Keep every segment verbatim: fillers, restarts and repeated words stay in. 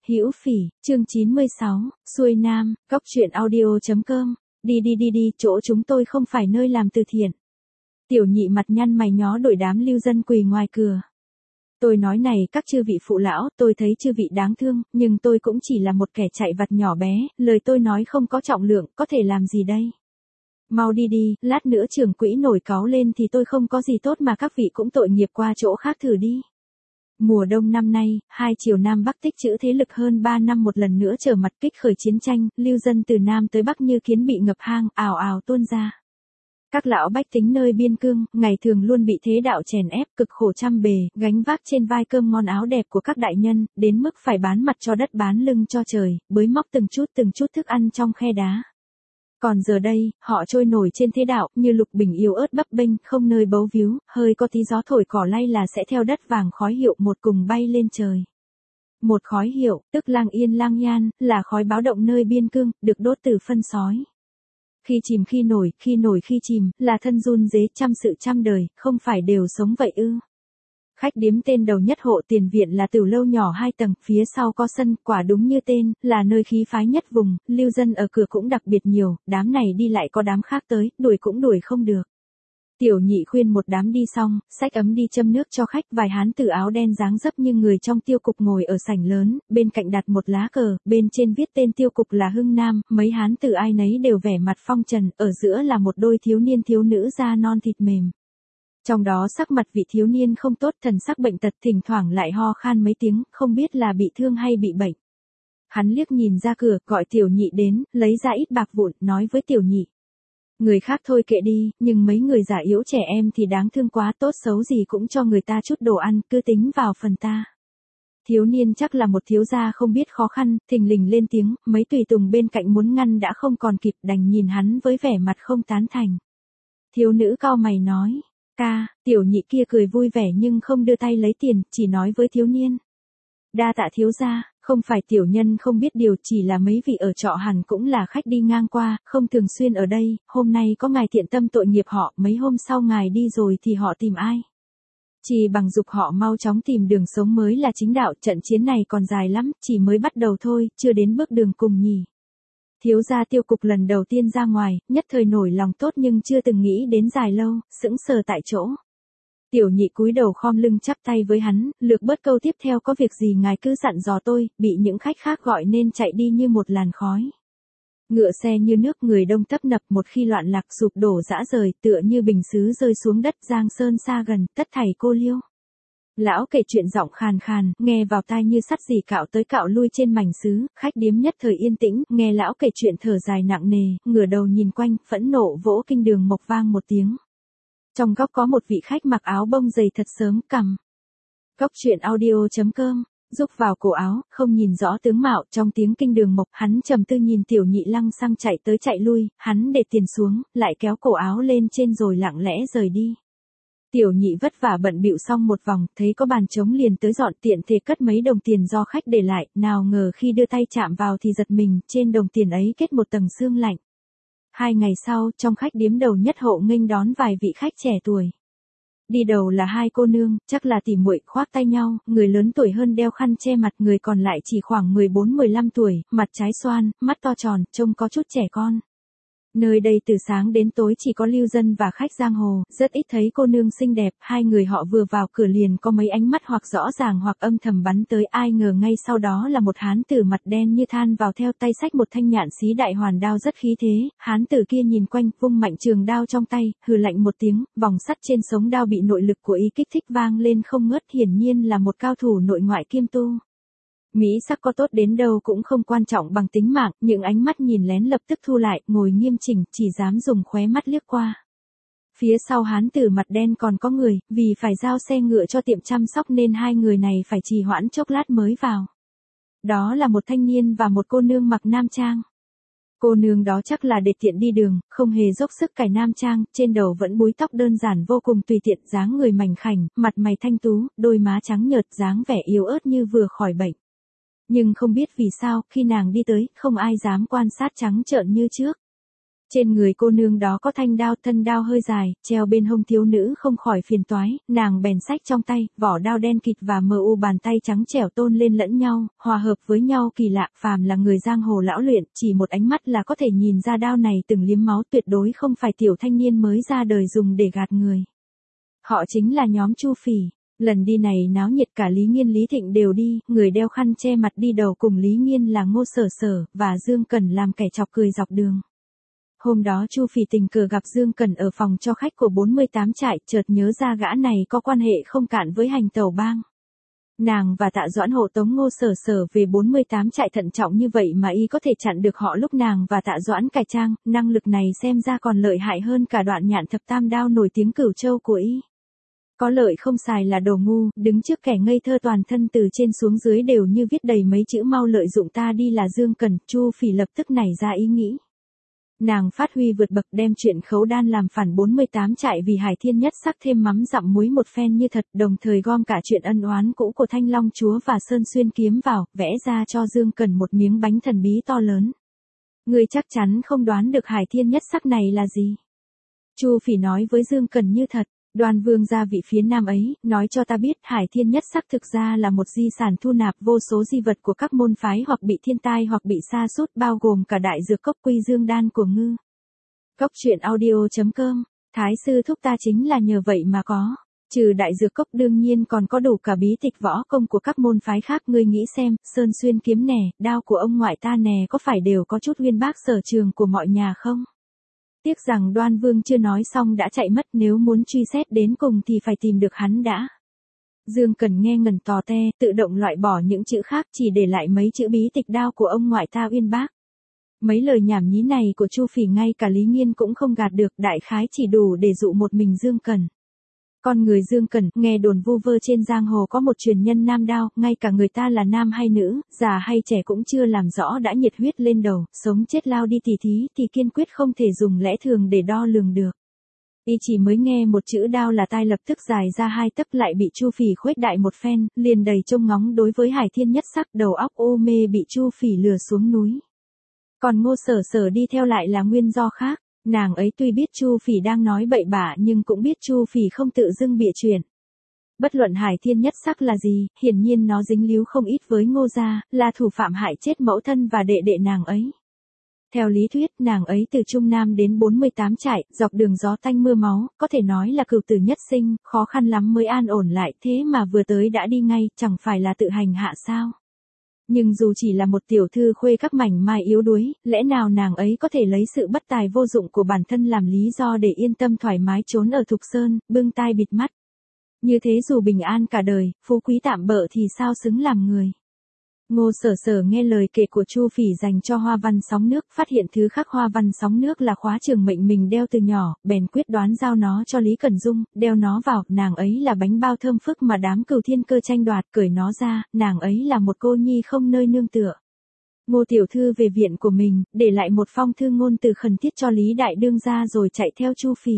Hữu Phỉ, chương chín mươi sáu, xuôi nam, góc truyện audio chấm com. Đi đi đi đi, chỗ chúng tôi không phải nơi làm từ thiện. Tiểu Nhị mặt nhăn mày nhó đuổi đám lưu dân quỳ ngoài cửa. Tôi nói này các chư vị phụ lão, tôi thấy chư vị đáng thương, nhưng tôi cũng chỉ là một kẻ chạy vặt nhỏ bé, lời tôi nói không có trọng lượng, có thể làm gì đây? Mau đi đi, lát nữa trưởng quỹ nổi cáu lên thì tôi không có gì tốt mà các vị cũng tội nghiệp qua chỗ khác thử đi. Mùa đông năm nay, hai chiều Nam Bắc tích trữ thế lực hơn ba năm một lần nữa trở mặt kích khởi chiến tranh, lưu dân từ Nam tới Bắc như kiến bị ngập hang, ào ào tuôn ra. Các lão bách tính nơi biên cương, ngày thường luôn bị thế đạo chèn ép, cực khổ trăm bề, gánh vác trên vai cơm ngon áo đẹp của các đại nhân, đến mức phải bán mặt cho đất bán lưng cho trời, bới móc từng chút từng chút thức ăn trong khe đá. Còn giờ đây, họ trôi nổi trên thế đạo, như lục bình yếu ớt bấp bênh, không nơi bấu víu, hơi có tí gió thổi cỏ lay là sẽ theo đất vàng khói hiệu một cùng bay lên trời. Một khói hiệu, tức lang yên lang nhan, là khói báo động nơi biên cương, được đốt từ phân sói. Khi chìm khi nổi, khi nổi khi chìm, là thân run rế trăm sự trăm đời, không phải đều sống vậy ư. Khách điếm tên đầu nhất hộ tiền viện là tửu lâu nhỏ hai tầng, phía sau có sân, quả đúng như tên, là nơi khí phái nhất vùng, lưu dân ở cửa cũng đặc biệt nhiều, đám này đi lại có đám khác tới, đuổi cũng đuổi không được. Tiểu Nhị khuyên một đám đi xong, xách ấm đi châm nước cho khách, vài hán tử áo đen dáng dấp như người trong tiêu cục ngồi ở sảnh lớn, bên cạnh đặt một lá cờ, bên trên viết tên tiêu cục là Hưng Nam, mấy hán tử ai nấy đều vẻ mặt phong trần, ở giữa là một đôi thiếu niên thiếu nữ da non thịt mềm. Trong đó sắc mặt vị thiếu niên không tốt, thần sắc bệnh tật, thỉnh thoảng lại ho khan mấy tiếng, không biết là bị thương hay bị bệnh. Hắn liếc nhìn ra cửa, gọi Tiểu Nhị đến, lấy ra ít bạc vụn, nói với Tiểu Nhị. Người khác thôi kệ đi, nhưng mấy người già yếu trẻ em thì đáng thương quá, tốt xấu gì cũng cho người ta chút đồ ăn, cứ tính vào phần ta. Thiếu niên chắc là một thiếu gia không biết khó khăn, thình lình lên tiếng, mấy tùy tùng bên cạnh muốn ngăn đã không còn kịp, đành nhìn hắn với vẻ mặt không tán thành. Thiếu nữ cau mày nói. Ca, Tiểu Nhị kia cười vui vẻ nhưng không đưa tay lấy tiền, chỉ nói với thiếu niên. Đa tạ thiếu gia, không phải tiểu nhân không biết điều, chỉ là mấy vị ở trọ hẳn cũng là khách đi ngang qua, không thường xuyên ở đây, hôm nay có ngài thiện tâm tội nghiệp họ, mấy hôm sau ngài đi rồi thì họ tìm ai? Chỉ bằng dục họ mau chóng tìm đường sống mới là chính đạo, trận chiến này còn dài lắm, chỉ mới bắt đầu thôi, chưa đến bước đường cùng nhỉ. Thiếu gia tiêu cục lần đầu tiên ra ngoài, nhất thời nổi lòng tốt nhưng chưa từng nghĩ đến dài lâu, sững sờ tại chỗ. Tiểu Nhị cúi đầu khom lưng chắp tay với hắn, lược bớt câu tiếp theo, có việc gì ngài cứ dặn dò tôi, bị những khách khác gọi nên chạy đi như một làn khói. Ngựa xe như nước, người đông tấp nập, một khi loạn lạc sụp đổ rã rời, tựa như bình sứ rơi xuống đất, giang sơn xa gần, tất thảy cô liêu. Lão kể chuyện giọng khàn khàn, nghe vào tai như sắt dì cạo tới cạo lui trên mảnh sứ, khách điếm nhất thời yên tĩnh, nghe lão kể chuyện thở dài nặng nề, ngửa đầu nhìn quanh, phẫn nộ vỗ kinh đường mộc vang một tiếng. Trong góc có một vị khách mặc áo bông dày thật sớm, cằm. Góc truyện audio chấm com, rúc vào cổ áo, không nhìn rõ tướng mạo, trong tiếng kinh đường mộc, hắn trầm tư nhìn Tiểu Nhị lăng xăng chạy tới chạy lui, hắn để tiền xuống, lại kéo cổ áo lên trên rồi lặng lẽ rời đi. Tiểu Nhị vất vả bận bịu xong một vòng, thấy có bàn trống liền tới dọn, tiện thể cất mấy đồng tiền do khách để lại, nào ngờ khi đưa tay chạm vào thì giật mình, trên đồng tiền ấy kết một tầng sương lạnh. Hai ngày sau, trong khách điếm đầu nhất hộ nghênh đón vài vị khách trẻ tuổi. Đi đầu là hai cô nương, chắc là tỉ muội, khoác tay nhau, người lớn tuổi hơn đeo khăn che mặt, người còn lại chỉ khoảng mười bốn mười lăm tuổi, mặt trái xoan, mắt to tròn, trông có chút trẻ con. Nơi đây từ sáng đến tối chỉ có lưu dân và khách giang hồ, rất ít thấy cô nương xinh đẹp, hai người họ vừa vào cửa liền có mấy ánh mắt hoặc rõ ràng hoặc âm thầm bắn tới, ai ngờ ngay sau đó là một hán tử mặt đen như than vào theo tay xách một thanh nhạn xí đại hoàn đao rất khí thế, hán tử kia nhìn quanh, vung mạnh trường đao trong tay, hừ lạnh một tiếng, vòng sắt trên sống đao bị nội lực của y kích thích vang lên không ngớt, hiển nhiên là một cao thủ nội ngoại kiêm tu. Mỹ sắc có tốt đến đâu cũng không quan trọng bằng tính mạng, những ánh mắt nhìn lén lập tức thu lại, ngồi nghiêm chỉnh, chỉ dám dùng khóe mắt liếc qua. Phía sau hán tử mặt đen còn có người, vì phải giao xe ngựa cho tiệm chăm sóc nên hai người này phải trì hoãn chốc lát mới vào. Đó là một thanh niên và một cô nương mặc nam trang. Cô nương đó chắc là để tiện đi đường, không hề dốc sức cài nam trang, trên đầu vẫn búi tóc đơn giản vô cùng tùy tiện, dáng người mảnh khảnh, mặt mày thanh tú, đôi má trắng nhợt, dáng vẻ yếu ớt như vừa khỏi bệnh. Nhưng không biết vì sao, khi nàng đi tới, không ai dám quan sát trắng trợn như trước. Trên người cô nương đó có thanh đao, thân đao hơi dài, treo bên hông, thiếu nữ không khỏi phiền toái, nàng bèn xách trong tay, vỏ đao đen kịt và mờ u bàn tay trắng trẻo tôn lên lẫn nhau, hòa hợp với nhau kỳ lạ, phàm là người giang hồ lão luyện, chỉ một ánh mắt là có thể nhìn ra đao này từng liếm máu, tuyệt đối không phải tiểu thanh niên mới ra đời dùng để gạt người. Họ chính là nhóm Chu Phỉ. Lần đi này náo nhiệt, cả Lý Nghiên Lý Thịnh đều đi, người đeo khăn che mặt đi đầu cùng Lý Nghiên là Ngô Sở Sở, và Dương Cẩn làm kẻ chọc cười dọc đường. Hôm đó Chu Phỉ tình cờ gặp Dương Cẩn ở phòng cho khách của bốn mươi tám trại, chợt nhớ ra gã này có quan hệ không cạn với Hành Tẩu Bang. Nàng và Tạ Doãn hộ tống Ngô Sở Sở về bốn mươi tám trại thận trọng như vậy mà y có thể chặn được họ lúc nàng và Tạ Doãn cải trang, năng lực này xem ra còn lợi hại hơn cả đoạn nhạn thập tam đao nổi tiếng Cửu Châu của y. Có lợi không xài là đồ ngu, đứng trước kẻ ngây thơ toàn thân từ trên xuống dưới đều như viết đầy mấy chữ mau lợi dụng ta đi là Dương Cẩn, Chu Phỉ lập tức nảy ra ý nghĩ. Nàng phát huy vượt bậc, đem chuyện khấu đan làm phản bốn mươi tám trại vì Hải Thiên Nhất Sắc thêm mắm dặm muối một phen như thật, đồng thời gom cả chuyện ân oán cũ của Thanh Long Chúa và Sơn Xuyên Kiếm vào, vẽ ra cho Dương Cẩn một miếng bánh thần bí to lớn. Ngươi chắc chắn không đoán được Hải Thiên Nhất Sắc này là gì? Chu Phỉ nói với Dương Cẩn như thật. Đoan Vương gia vị phía nam ấy, nói cho ta biết Hải Thiên Nhất Sắc thực ra là một di sản thu nạp vô số di vật của các môn phái hoặc bị thiên tai hoặc bị sa sút, bao gồm cả đại dược cốc Quy Dương Đan của Ngư. Cốc truyện audio chấm com, Thái sư thúc ta chính là nhờ vậy mà có. Trừ đại dược cốc đương nhiên còn có đủ cả bí tịch võ công của các môn phái khác, ngươi nghĩ xem, Sơn Xuyên Kiếm nè, đao của ông ngoại ta nè, có phải đều có chút uyên bác sở trường của mọi nhà không? Tiếc rằng Đoan Vương chưa nói xong đã chạy mất, nếu muốn truy xét đến cùng thì phải tìm được hắn đã. Dương Cẩn nghe ngẩn tò te, tự động loại bỏ những chữ khác, chỉ để lại mấy chữ bí tịch đao của ông ngoại ta uyên bác. Mấy lời nhảm nhí này của Chu Phỉ ngay cả Lý Nghiên cũng không gạt được, đại khái chỉ đủ để dụ một mình Dương Cẩn. Con người Dương Cẩn, nghe đồn vu vơ trên giang hồ có một truyền nhân nam đao, ngay cả người ta là nam hay nữ, già hay trẻ cũng chưa làm rõ đã nhiệt huyết lên đầu, sống chết lao đi tỉ thí thì kiên quyết không thể dùng lẽ thường để đo lường được. Y chỉ mới nghe một chữ đao là tai lập tức dài ra hai tấc, lại bị Chu Phỉ khuếch đại một phen, liền đầy trông ngóng đối với Hải Thiên Nhất Sắc, đầu óc ô mê bị Chu Phỉ lừa xuống núi. Còn Ngô Sở Sở đi theo lại là nguyên do khác. Nàng ấy tuy biết Chu Phỉ đang nói bậy bạ nhưng cũng biết Chu Phỉ không tự dưng bịa chuyện. Bất luận Hải Thiên Nhất Sắc là gì, hiển nhiên nó dính líu không ít với Ngô gia, là thủ phạm hại chết mẫu thân và đệ đệ nàng ấy. Theo lý thuyết, nàng ấy từ Trung Nam đến bốn mươi tám trại, dọc đường gió tanh mưa máu, có thể nói là cửu tử nhất sinh, khó khăn lắm mới an ổn lại, thế mà vừa tới đã đi ngay, chẳng phải là tự hành hạ sao? Nhưng dù chỉ là một tiểu thư khuê các mảnh mai yếu đuối, lẽ nào nàng ấy có thể lấy sự bất tài vô dụng của bản thân làm lý do để yên tâm thoải mái trốn ở Thục Sơn, bưng tai bịt mắt. Như thế dù bình an cả đời, phú quý tạm bợ thì sao xứng làm người. Ngô Sở Sở nghe lời kể của Chu Phỉ dành cho Hoa Văn Sóng Nước, phát hiện thứ khắc Hoa Văn Sóng Nước là khóa trường mệnh mình đeo từ nhỏ, bèn quyết đoán giao nó cho Lý Cẩn Dung, đeo nó vào, nàng ấy là bánh bao thơm phức mà đám cừu thiên cơ tranh đoạt, cởi nó ra, nàng ấy là một cô nhi không nơi nương tựa. Ngô tiểu thư về viện của mình, để lại một phong thư ngôn từ khẩn thiết cho Lý Đại Đương gia rồi chạy theo Chu Phỉ.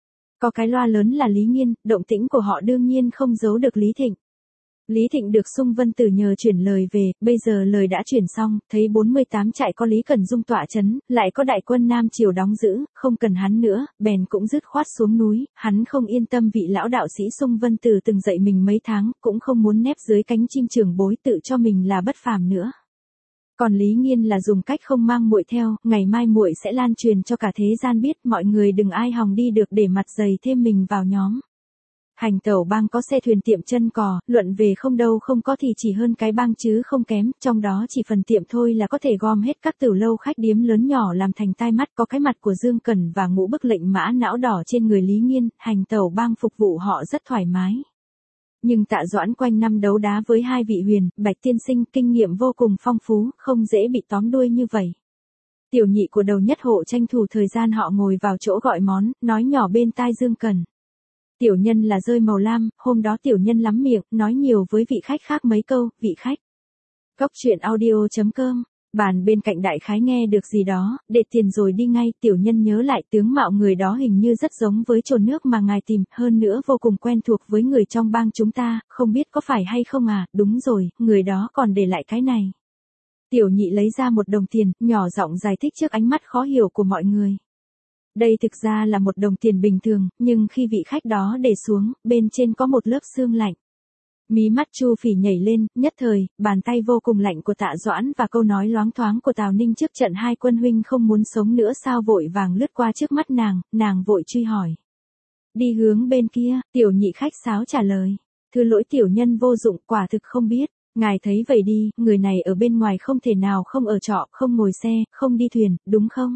Có cái loa lớn là Lý Nghiên, động tĩnh của họ đương nhiên không giấu được Lý Thịnh. Lý Thịnh được Sung Vân Tử nhờ chuyển lời về, bây giờ lời đã chuyển xong, thấy bốn mươi tám trại có Lý Cẩn Dung tọa chấn, lại có đại quân Nam Triều đóng giữ, không cần hắn nữa, bèn cũng dứt khoát xuống núi, hắn không yên tâm vị lão đạo sĩ Sung Vân Tử từng dạy mình mấy tháng, cũng không muốn nép dưới cánh chim trưởng bối tự cho mình là bất phàm nữa. Còn Lý Nghiên là dùng cách không mang muội theo, ngày mai muội sẽ lan truyền cho cả thế gian biết, mọi người đừng ai hòng đi được để mặt dày thêm mình vào nhóm. Hành Tẩu Bang có xe thuyền tiệm chân cò, luận về không đâu không có thì chỉ hơn cái bang chứ không kém, trong đó chỉ phần tiệm thôi là có thể gom hết các tử lâu khách điếm lớn nhỏ làm thành tai mắt, có cái mặt của Dương Cẩn và ngũ bức lệnh mã não đỏ trên người Lý Nghiên, Hành Tẩu Bang phục vụ họ rất thoải mái. Nhưng Tạ Doãn quanh năm đấu đá với hai vị huyền, Bạch tiên sinh, kinh nghiệm vô cùng phong phú, không dễ bị tóm đuôi như vậy. Tiểu nhị của đầu nhất hộ tranh thủ thời gian họ ngồi vào chỗ gọi món, nói nhỏ bên tai Dương Cẩn. Tiểu nhân là rơi màu lam, hôm đó tiểu nhân lắm miệng, nói nhiều với vị khách khác mấy câu, vị khách. Cốc truyện audio chấm com, bàn bên cạnh đại khái nghe được gì đó, để tiền rồi đi ngay, tiểu nhân nhớ lại tướng mạo người đó hình như rất giống với trồn nước mà ngài tìm, hơn nữa vô cùng quen thuộc với người trong bang chúng ta, không biết có phải hay không à, đúng rồi, người đó còn để lại cái này. Tiểu nhị lấy ra một đồng tiền, nhỏ giọng giải thích trước ánh mắt khó hiểu của mọi người. Đây thực ra là một đồng tiền bình thường, nhưng khi vị khách đó để xuống, bên trên có một lớp xương lạnh. Mí mắt Chu Phỉ nhảy lên, nhất thời, bàn tay vô cùng lạnh của Tạ Doãn và câu nói loáng thoáng của Tào Ninh trước trận hai quân huynh không muốn sống nữa sao vội vàng lướt qua trước mắt nàng, nàng vội truy hỏi. Đi hướng bên kia, tiểu nhị khách sáo trả lời. Thưa lỗi tiểu nhân vô dụng, quả thực không biết. Ngài thấy vậy đi, người này ở bên ngoài không thể nào không ở trọ, không ngồi xe, không đi thuyền, đúng không?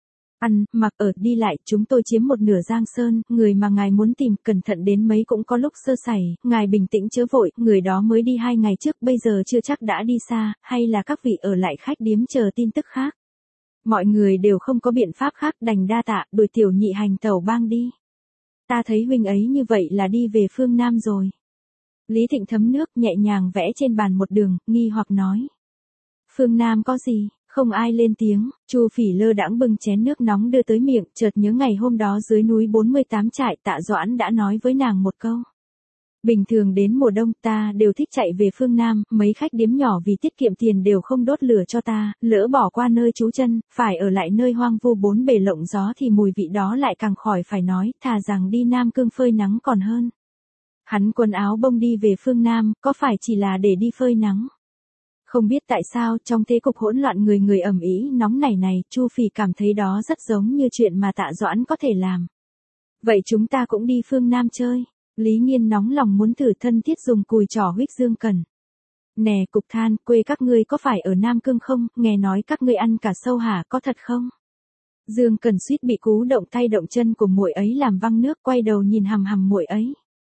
Ăn, mặc ở, đi lại, chúng tôi chiếm một nửa Giang Sơn, người mà ngài muốn tìm, cẩn thận đến mấy cũng có lúc sơ sẩy, ngài bình tĩnh chớ vội, người đó mới đi hai ngày trước, bây giờ chưa chắc đã đi xa, hay là các vị ở lại khách điếm chờ tin tức khác. Mọi người đều không có biện pháp khác, đành đa tạ, đuổi tiểu nhị hành tẩu bang đi. Ta thấy huynh ấy như vậy là đi về phương Nam rồi. Lý Thịnh thấm nước nhẹ nhàng vẽ trên bàn một đường, nghi hoặc nói. Phương Nam có gì? Không ai lên tiếng, Chu Phỉ lơ đãng bưng chén nước nóng đưa tới miệng, chợt nhớ ngày hôm đó dưới núi bốn mươi tám trại Tạ Doãn đã nói với nàng một câu. Bình thường đến mùa đông ta đều thích chạy về phương Nam, mấy khách điếm nhỏ vì tiết kiệm tiền đều không đốt lửa cho ta, lỡ bỏ qua nơi trú chân, phải ở lại nơi hoang vu bốn bề lộng gió thì mùi vị đó lại càng khỏi phải nói, thà rằng đi Nam Cương phơi nắng còn hơn. Hắn quần áo bông đi về phương Nam, có phải chỉ là để đi phơi nắng? Không biết tại sao, trong thế cục hỗn loạn người người ầm ĩ nóng nảy này, Chu Phỉ cảm thấy đó rất giống như chuyện mà Tạ Doãn có thể làm. Vậy chúng ta cũng đi phương Nam chơi. Lý Nghiên nóng lòng muốn thử thân thiết dùng cùi trỏ huých Dương Cẩn. Nè cục than, quê các ngươi có phải ở Nam Cương không, nghe nói các ngươi ăn cả sâu hả, có thật không? Dương Cẩn suýt bị cú động tay động chân của muội ấy làm văng nước, quay đầu nhìn hằm hằm muội ấy.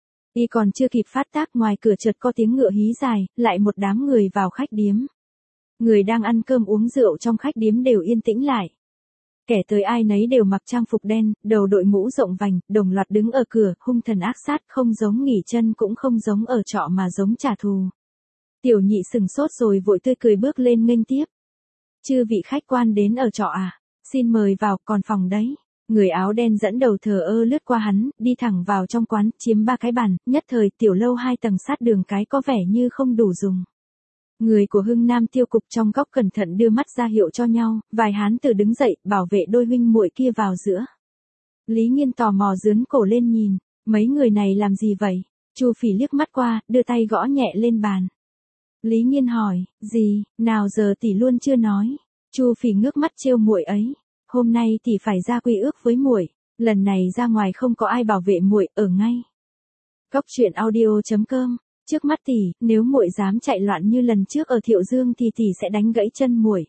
Y còn chưa kịp phát tác, ngoài cửa chợt có tiếng ngựa hí dài, lại một đám người vào khách điếm. Người đang ăn cơm uống rượu trong khách điếm đều yên tĩnh lại. Kẻ tới ai nấy đều mặc trang phục đen, đầu đội mũ rộng vành, đồng loạt đứng ở cửa, hung thần ác sát, không giống nghỉ chân cũng không giống ở trọ mà giống trả thù. Tiểu nhị sừng sốt rồi vội tươi cười bước lên nghênh tiếp. Chư vị khách quan đến ở trọ à? Xin mời vào, còn phòng đấy. Người áo đen dẫn đầu thờ ơ lướt qua hắn, đi thẳng vào trong quán, chiếm ba cái bàn, nhất thời tiểu lâu hai tầng sát đường cái có vẻ như không đủ dùng. Người của Hưng Nam tiêu cục trong góc cẩn thận đưa mắt ra hiệu cho nhau, vài hán tử đứng dậy, bảo vệ đôi huynh muội kia vào giữa. Lý Nghiên tò mò dướn cổ lên nhìn, mấy người này làm gì vậy? Chu Phỉ liếc mắt qua, đưa tay gõ nhẹ lên bàn. Lý Nghiên hỏi, gì, nào giờ tỷ luôn chưa nói. Chu Phỉ ngước mắt trêu muội ấy. Hôm nay tỷ phải ra quy ước với muội, lần này ra ngoài không có ai bảo vệ muội, ở ngay. Cóc truyện audio chấm com. Trước mắt tỷ, nếu muội dám chạy loạn như lần trước ở Thiệu Dương thì tỷ sẽ đánh gãy chân muội.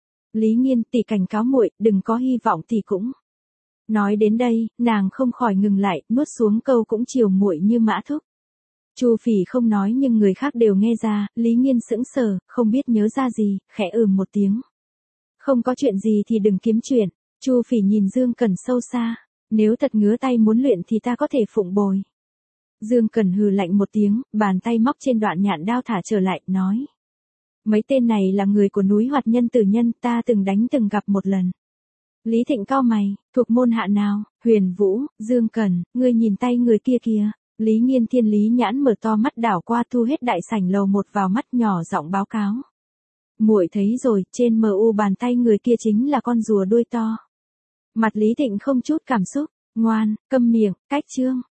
Lý Nghiên, tỷ cảnh cáo muội, đừng có hy vọng tỷ cũng. Nói đến đây, nàng không khỏi ngừng lại, nuốt xuống câu cũng chiều muội như mã thúc. Chu Phỉ không nói nhưng người khác đều nghe ra, Lý Nghiên sững sờ, không biết nhớ ra gì, khẽ ừm một tiếng. Không có chuyện gì thì đừng kiếm chuyện. Chu Phỉ nhìn Dương Cẩn sâu xa. Nếu thật ngứa tay muốn luyện thì ta có thể phụng bồi. Dương Cẩn hừ lạnh một tiếng, bàn tay móc trên đoạn nhạn đao thả trở lại, nói. Mấy tên này là người của núi Hoạt Nhân Tử Nhân, ta từng đánh từng gặp một lần. Lý Thịnh cau mày, thuộc môn hạ nào? Huyền Vũ, Dương Cẩn, ngươi nhìn tay người kia kìa. Lý Nghiên Thiên Lý nhãn mở to mắt đảo qua thu hết đại sảnh lầu một vào mắt, nhỏ giọng báo cáo. Muội thấy rồi, trên mờ u bàn tay người kia chính là con rùa đuôi to. Mặt Lý Thịnh không chút cảm xúc, ngoan, câm miệng, cách chương.